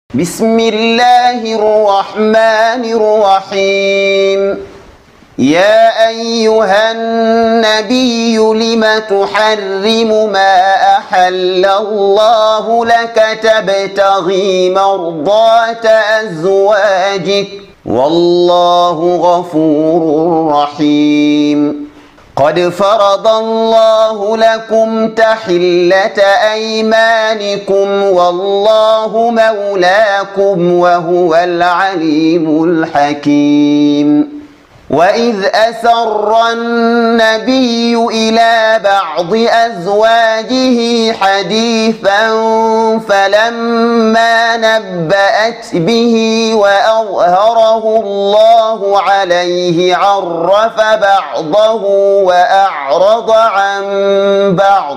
بسم الله الرحمن الرحيم. يا أيها النبي لم تحرم ما أحل الله لك تبتغي مرضات أزواجك والله غفور رحيم. قد فرض الله لكم تحلة أيمانكم والله مولاكم وهو العليم الحكيم. وإذ أسر النبي إلى بعض أزواجه حديثا فلما نبأت به وأظهره الله عليه عرف بعضه وأعرض عن بعض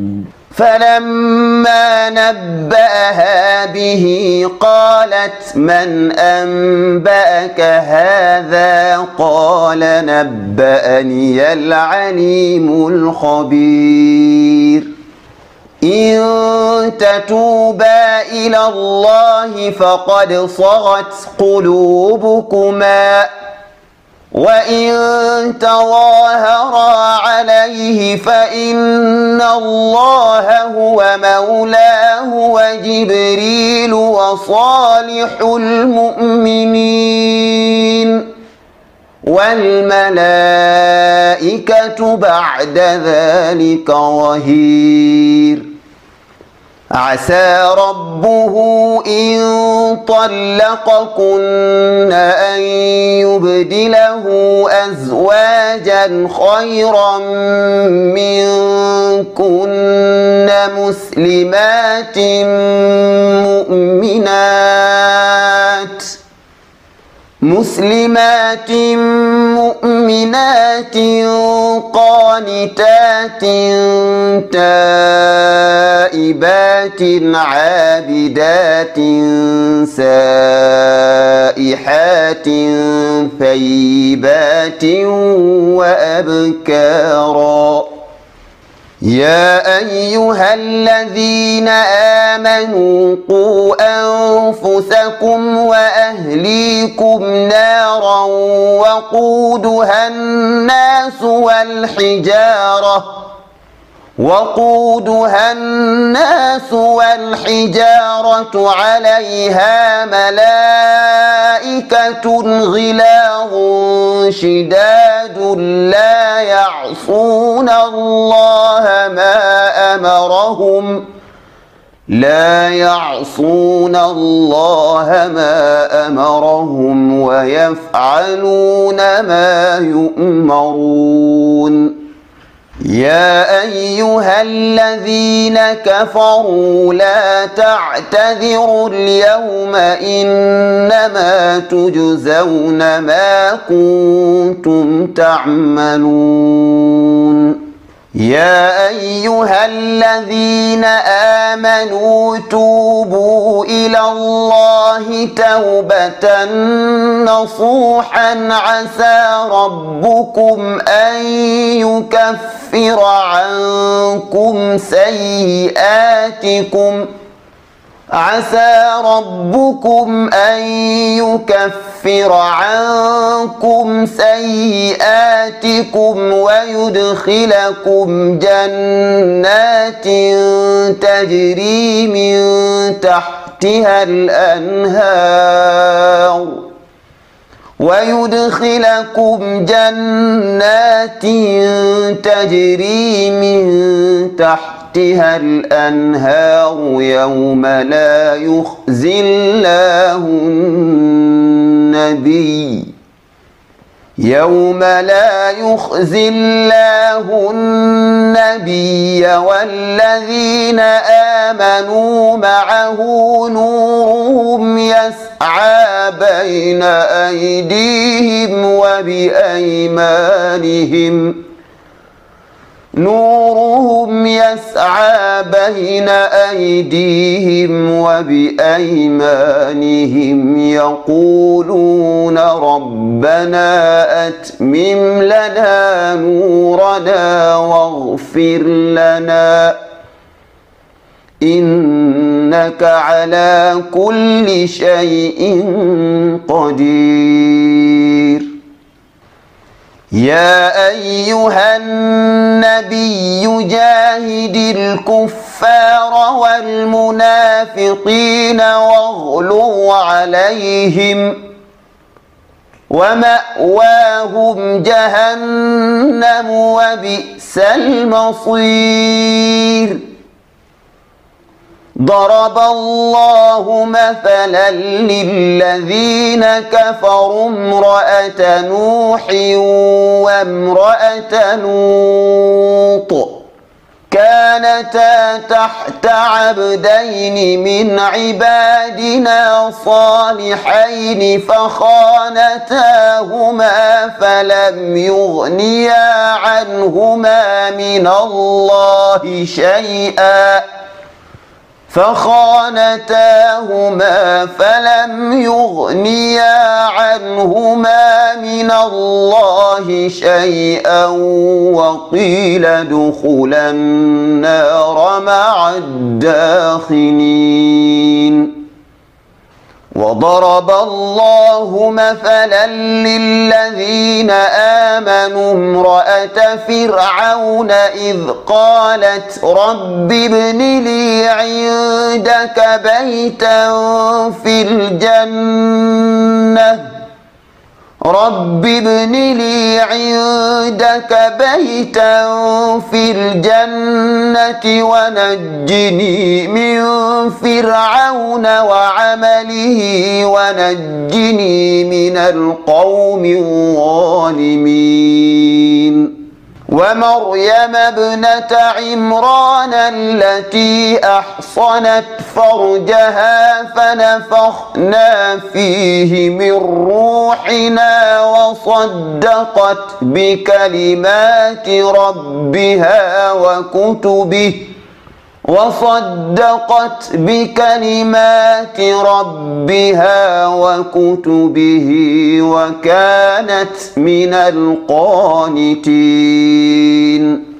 فلما نبأها به قالت من أنبأك هذا قال نبأني العليم الخبير. إن تتوبا إلى الله فقد صغت قلوبكما وإن تظاهرا عليه فإن الله هو مولاه وجبريل وصالح المؤمنين والملائكة بعد ذلك ظهير. عسى ربه إن طلقكن أن يبدله أزواجا خيرا منكن مسلمات مؤمنات قانتات تائبات عابدات سائحات ثيبات وأبكارا. يا أيها الذين آمنوا قوا أنفسكم وأهليكم نارا وقودها الناس والحجارة عليها ملائكة غلاظ شداد لا يعصون الله ما أمرهم ويفعلون ما يؤمرون. يا أيها الذين كفروا لا تعتذروا اليوم إنما تجزون ما كنتم تعملون. يا أيها الذين آمنوا توبوا إلى الله توبة نصوحا عسى ربكم أن يكفر عنكم سيئاتكم ويدخلكم جنات تجري من تحتها الأنهار يوم لا يخزي الله النبي والذين آمنوا معه نورهم يسعى بين أيديهم وبأيمانهم يقولون ربنا أتمم لنا نورنا واغفر لنا إنك على كل شيء قدير. يا أيها النبي جاهد الكفار والمنافقين واغلظ عليهم ومأواهم جهنم وبئس المصير. ضرب الله مثلا للذين كفروا امرأة نوح وامرأة لوط كانتا تحت عبدين من عبادنا صالحين فخانتاهما فلم يغنيا عنهما من الله شيئا وقيل ادخلا النار مع الداخلين. وضرب الله مثلا للذين آمنوا امرأة فرعون إذ قالت رب ابن لي عندك بيتا في الجنة ونجني من فرعون وعمله ونجني من القوم الظالمين. ومريم ابنة عمران التي أحصنت فرجها فنفخنا فيه من روحنا وصدقت بكلمات ربها وكتبه وكانت من القانتين.